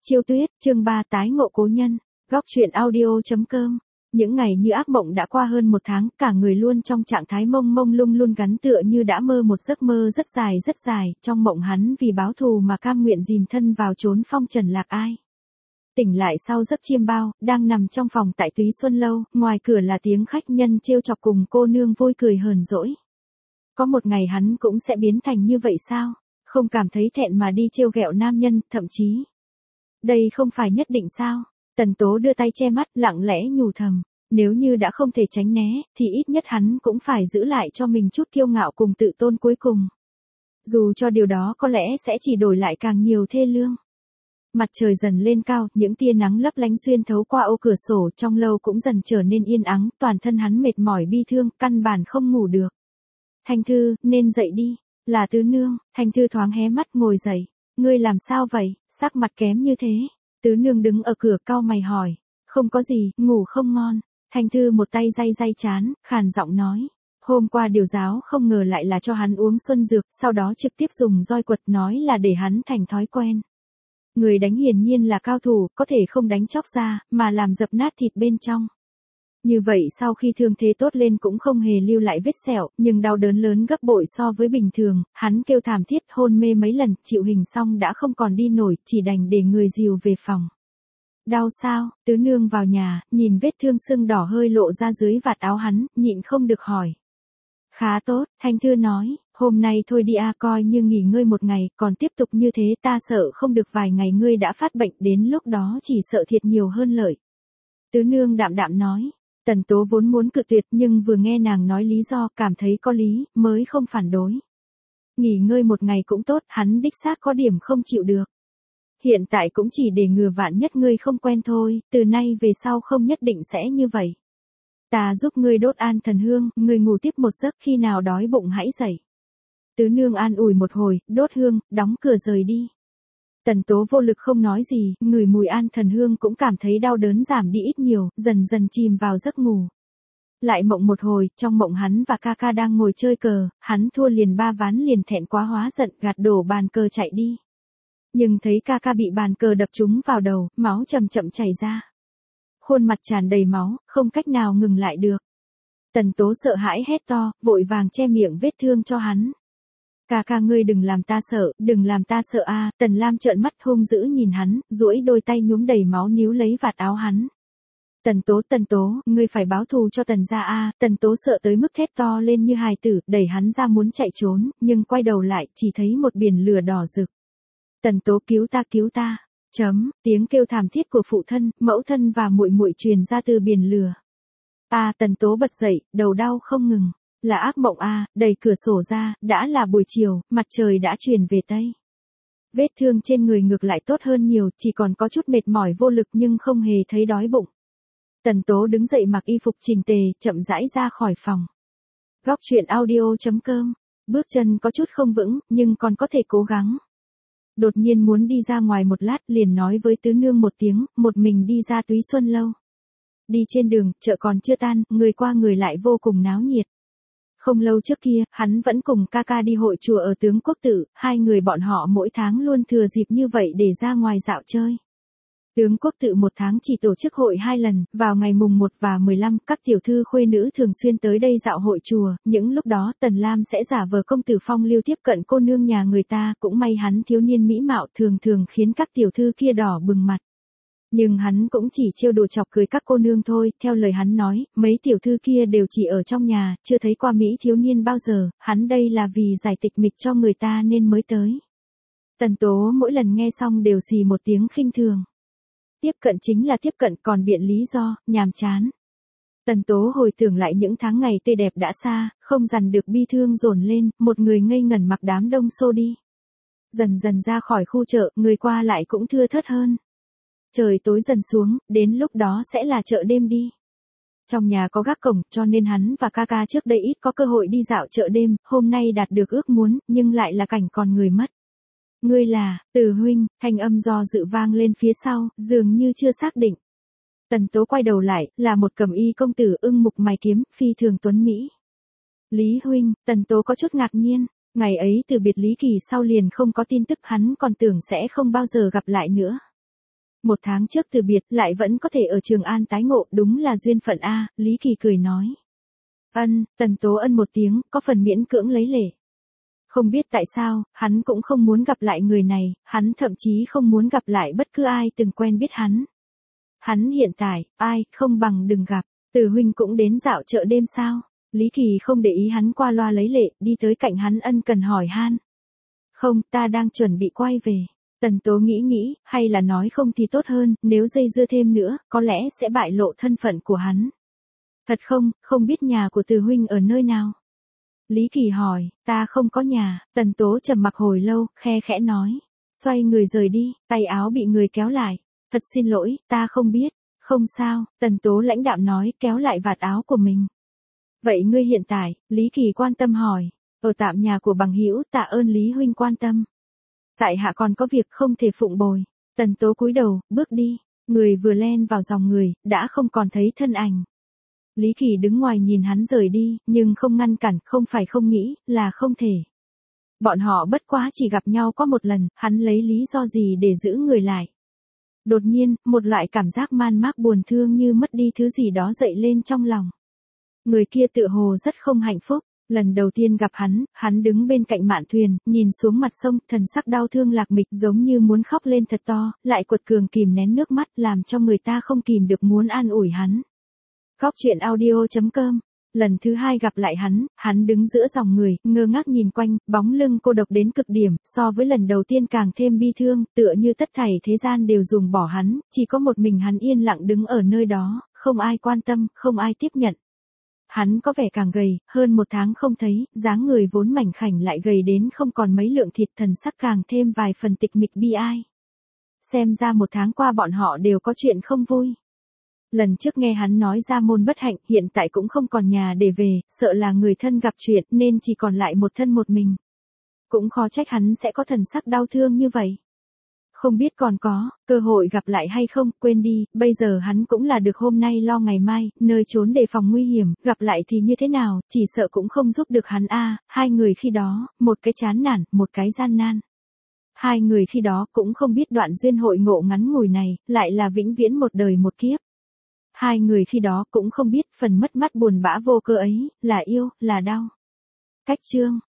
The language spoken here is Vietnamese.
Chiêu Tuyết, chương 3 tái ngộ cố nhân. Góc truyện audio.com. Những ngày như ác mộng đã qua hơn một tháng, cả người luôn trong trạng thái mông mông lung lung gắn tựa như đã mơ một giấc mơ rất dài, trong mộng hắn vì báo thù mà cam nguyện dìm thân vào chốn phong trần lạc ai. Tỉnh lại sau giấc chiêm bao, đang nằm trong phòng tại Túy Xuân Lâu, ngoài cửa là tiếng khách nhân trêu chọc cùng cô nương vui cười hờn dỗi. Có một ngày hắn cũng sẽ biến thành như vậy sao? Không cảm thấy thẹn mà đi trêu ghẹo nam nhân, thậm chí. Đây không phải nhất định sao? Tần Tố đưa tay che mắt, lặng lẽ nhủ thầm. Nếu như đã không thể tránh né, thì ít nhất hắn cũng phải giữ lại cho mình chút kiêu ngạo cùng tự tôn cuối cùng. Dù cho điều đó có lẽ sẽ chỉ đổi lại càng nhiều thê lương. Mặt trời dần lên cao, những tia nắng lấp lánh xuyên thấu qua ô cửa sổ, trong lâu cũng dần trở nên yên ắng, toàn thân hắn mệt mỏi bi thương, căn bản không ngủ được. Thanh Thư, nên dậy đi. Là Tứ Nương. Thanh Thư thoáng hé mắt ngồi dậy. Ngươi làm sao vậy, sắc mặt kém như thế? Tứ Nương đứng ở cửa cau mày hỏi. Không có gì, ngủ không ngon. Thanh Thư một tay day trán, khàn giọng nói. Hôm qua điều giáo không ngờ lại là cho hắn uống xuân dược, sau đó trực tiếp dùng roi quật, nói là để hắn thành thói quen. Người đánh hiển nhiên là cao thủ, có thể không đánh chóc ra, mà làm dập nát thịt bên trong. Như vậy sau khi thương thế tốt lên cũng không hề lưu lại vết sẹo, nhưng đau đớn lớn gấp bội so với bình thường, hắn kêu thảm thiết, hôn mê mấy lần, chịu hình xong đã không còn đi nổi, chỉ đành để người dìu về phòng. Đau sao? Tứ Nương vào nhà, nhìn vết thương sưng đỏ hơi lộ ra dưới vạt áo hắn, nhịn không được hỏi. Khá tốt, Thanh Thư nói, hôm nay thôi đi coi như nghỉ ngơi một ngày, còn tiếp tục như thế ta sợ không được vài ngày ngươi đã phát bệnh, đến lúc đó chỉ sợ thiệt nhiều hơn lợi. Tứ Nương đạm đạm nói. Tần Tố vốn muốn cự tuyệt nhưng vừa nghe nàng nói lý do, cảm thấy có lý, mới không phản đối. Nghỉ ngơi một ngày cũng tốt, hắn đích xác có điểm không chịu được. Hiện tại cũng chỉ để ngừa vạn nhất ngươi không quen thôi, từ nay về sau không nhất định sẽ như vậy. Ta giúp ngươi đốt an thần hương, ngươi ngủ tiếp một giấc, khi nào đói bụng hãy dậy. Tứ Nương an ủi một hồi, đốt hương, đóng cửa rời đi. Tần Tố vô lực không nói gì, ngửi mùi an thần hương cũng cảm thấy đau đớn giảm đi ít nhiều, dần dần chìm vào giấc ngủ. Lại mộng một hồi, trong mộng hắn và ca ca đang ngồi chơi cờ, hắn thua liền 3 ván liền thẹn quá hóa giận, gạt đổ bàn cờ chạy đi. Nhưng thấy ca ca bị bàn cờ đập trúng vào đầu, máu chậm chậm chảy ra. Khuôn mặt tràn đầy máu, không cách nào ngừng lại được. Tần Tố sợ hãi hét to, vội vàng che miệng vết thương cho hắn. Ca ca ngươi đừng làm ta sợ, đừng làm ta sợ a. Tần Lam trợn mắt hung dữ nhìn hắn, duỗi đôi tay nhuốm đầy máu níu lấy vạt áo hắn. Tần Tố, ngươi phải báo thù cho Tần gia a. Tần Tố sợ tới mức thét to lên như hài tử, đẩy hắn ra muốn chạy trốn, nhưng quay đầu lại, chỉ thấy một biển lửa đỏ rực. Tần Tố cứu ta. Tiếng kêu thảm thiết của phụ thân, mẫu thân và muội muội truyền ra từ biển lửa. Tần Tố bật dậy, đầu đau không ngừng. Là ác mộng đẩy cửa sổ ra, đã là buổi chiều, mặt trời đã chuyển về Tây. Vết thương trên người ngược lại tốt hơn nhiều, chỉ còn có chút mệt mỏi vô lực nhưng không hề thấy đói bụng. Tần Tố đứng dậy mặc y phục chỉnh tề, chậm rãi ra khỏi phòng. Góc truyện audio.com. Bước chân có chút không vững, nhưng còn có thể cố gắng. Đột nhiên muốn đi ra ngoài một lát, liền nói với Tứ Nương một tiếng, một mình đi ra Túy Xuân Lâu. Đi trên đường, chợ còn chưa tan, người qua người lại vô cùng náo nhiệt. Không lâu trước kia, hắn vẫn cùng ca ca đi hội chùa ở Tướng Quốc Tự, hai người bọn họ mỗi tháng luôn thừa dịp như vậy để ra ngoài dạo chơi. Tướng Quốc Tự một tháng chỉ tổ chức hội 2 lần, vào ngày mùng 1 và 15, các tiểu thư khuê nữ thường xuyên tới đây dạo hội chùa, những lúc đó Tần Lam sẽ giả vờ công tử phong lưu tiếp cận cô nương nhà người ta, cũng may hắn thiếu niên mỹ mạo thường khiến các tiểu thư kia đỏ bừng mặt. Nhưng hắn cũng chỉ trêu đùa chọc cười các cô nương thôi, theo lời hắn nói, mấy tiểu thư kia đều chỉ ở trong nhà, chưa thấy qua mỹ thiếu niên bao giờ, hắn đây là vì giải tịch mịch cho người ta nên mới tới. Tần Tố mỗi lần nghe xong đều xì một tiếng khinh thường. Tiếp cận chính là tiếp cận, còn biện lý do, nhàm chán. Tần Tố hồi tưởng lại những tháng ngày tươi đẹp đã xa, không dằn được bi thương dồn lên, một người ngây ngẩn mặc đám đông xô đi. Dần dần ra khỏi khu chợ, người qua lại cũng thưa thớt hơn. Trời tối dần xuống, đến lúc đó sẽ là chợ đêm đi. Trong nhà có gác cổng, cho nên hắn và ca ca trước đây ít có cơ hội đi dạo chợ đêm, hôm nay đạt được ước muốn, nhưng lại là cảnh còn người mất. Ngươi là, Từ huynh, thanh âm do dự vang lên phía sau, dường như chưa xác định. Tần Tố quay đầu lại, là một cẩm y công tử ưng mục mày kiếm, phi thường tuấn mỹ. Lý huynh, Tần Tố có chút ngạc nhiên, ngày ấy từ biệt Lý Kỳ sau liền không có tin tức, hắn còn tưởng sẽ không bao giờ gặp lại nữa. 1 tháng trước từ biệt, lại vẫn có thể ở Trường An tái ngộ, đúng là duyên phận a, Lý Kỳ cười nói. Tần Tố ân một tiếng, có phần miễn cưỡng lấy lệ. Không biết tại sao, hắn cũng không muốn gặp lại người này, hắn thậm chí không muốn gặp lại bất cứ ai từng quen biết hắn. Hắn hiện tại, ai, không bằng đừng gặp, Từ huynh cũng đến dạo chợ đêm sao? Lý Kỳ không để ý hắn qua loa lấy lệ, đi tới cạnh hắn ân cần hỏi han. Không, ta đang chuẩn bị quay về. Tần Tố nghĩ, hay là nói không thì tốt hơn, nếu dây dưa thêm nữa, có lẽ sẽ bại lộ thân phận của hắn. Thật không biết nhà của Từ huynh ở nơi nào? Lý Kỳ hỏi, ta không có nhà, Tần Tố trầm mặc hồi lâu, khe khẽ nói. Xoay người rời đi, tay áo bị người kéo lại. Thật xin lỗi, ta không biết. Không sao, Tần Tố lãnh đạm nói, kéo lại vạt áo của mình. Vậy ngươi hiện tại, Lý Kỳ quan tâm hỏi. Ở tạm nhà của bằng hữu, tạ ơn Lý huynh quan tâm. Tại hạ còn có việc không thể phụng bồi. Tần Tố cúi đầu, bước đi. Người vừa len vào dòng người, đã không còn thấy thân ảnh. Lý Kỳ đứng ngoài nhìn hắn rời đi, nhưng không ngăn cản, không phải không nghĩ, là không thể. Bọn họ bất quá chỉ gặp nhau có một lần, hắn lấy lý do gì để giữ người lại. Đột nhiên, một loại cảm giác man mác buồn thương như mất đi thứ gì đó dậy lên trong lòng. Người kia tự hồ rất không hạnh phúc. Lần đầu tiên gặp hắn đứng bên cạnh mạn thuyền, nhìn xuống mặt sông, thần sắc đau thương lạc mịch giống như muốn khóc lên thật to, lại quật cường kìm nén nước mắt làm cho người ta không kìm được muốn an ủi hắn. Góc truyện audio.com. Lần thứ 2 gặp lại hắn đứng giữa dòng người, ngơ ngác nhìn quanh, bóng lưng cô độc đến cực điểm, so với lần đầu tiên càng thêm bi thương, tựa như tất thảy thế gian đều ruồng bỏ hắn, chỉ có một mình hắn yên lặng đứng ở nơi đó, không ai quan tâm, không ai tiếp nhận. Hắn có vẻ càng gầy, hơn 1 tháng không thấy, dáng người vốn mảnh khảnh lại gầy đến không còn mấy lượng thịt, thần sắc càng thêm vài phần tịch mịch bi ai. Xem ra 1 tháng qua bọn họ đều có chuyện không vui. Lần trước nghe hắn nói ra môn bất hạnh, hiện tại cũng không còn nhà để về, sợ là người thân gặp chuyện nên chỉ còn lại một thân một mình. Cũng khó trách hắn sẽ có thần sắc đau thương như vậy. Không biết còn có cơ hội gặp lại hay không, quên đi, bây giờ hắn cũng là được hôm nay lo ngày mai, nơi trốn đề phòng nguy hiểm, gặp lại thì như thế nào, chỉ sợ cũng không giúp được hắn a. Hai người khi đó, một cái chán nản, một cái gian nan. Hai người khi đó cũng không biết đoạn duyên hội ngộ ngắn ngủi này, lại là vĩnh viễn một đời một kiếp. Hai người khi đó cũng không biết phần mất mát buồn bã vô cơ ấy, là yêu, là đau. Cách chương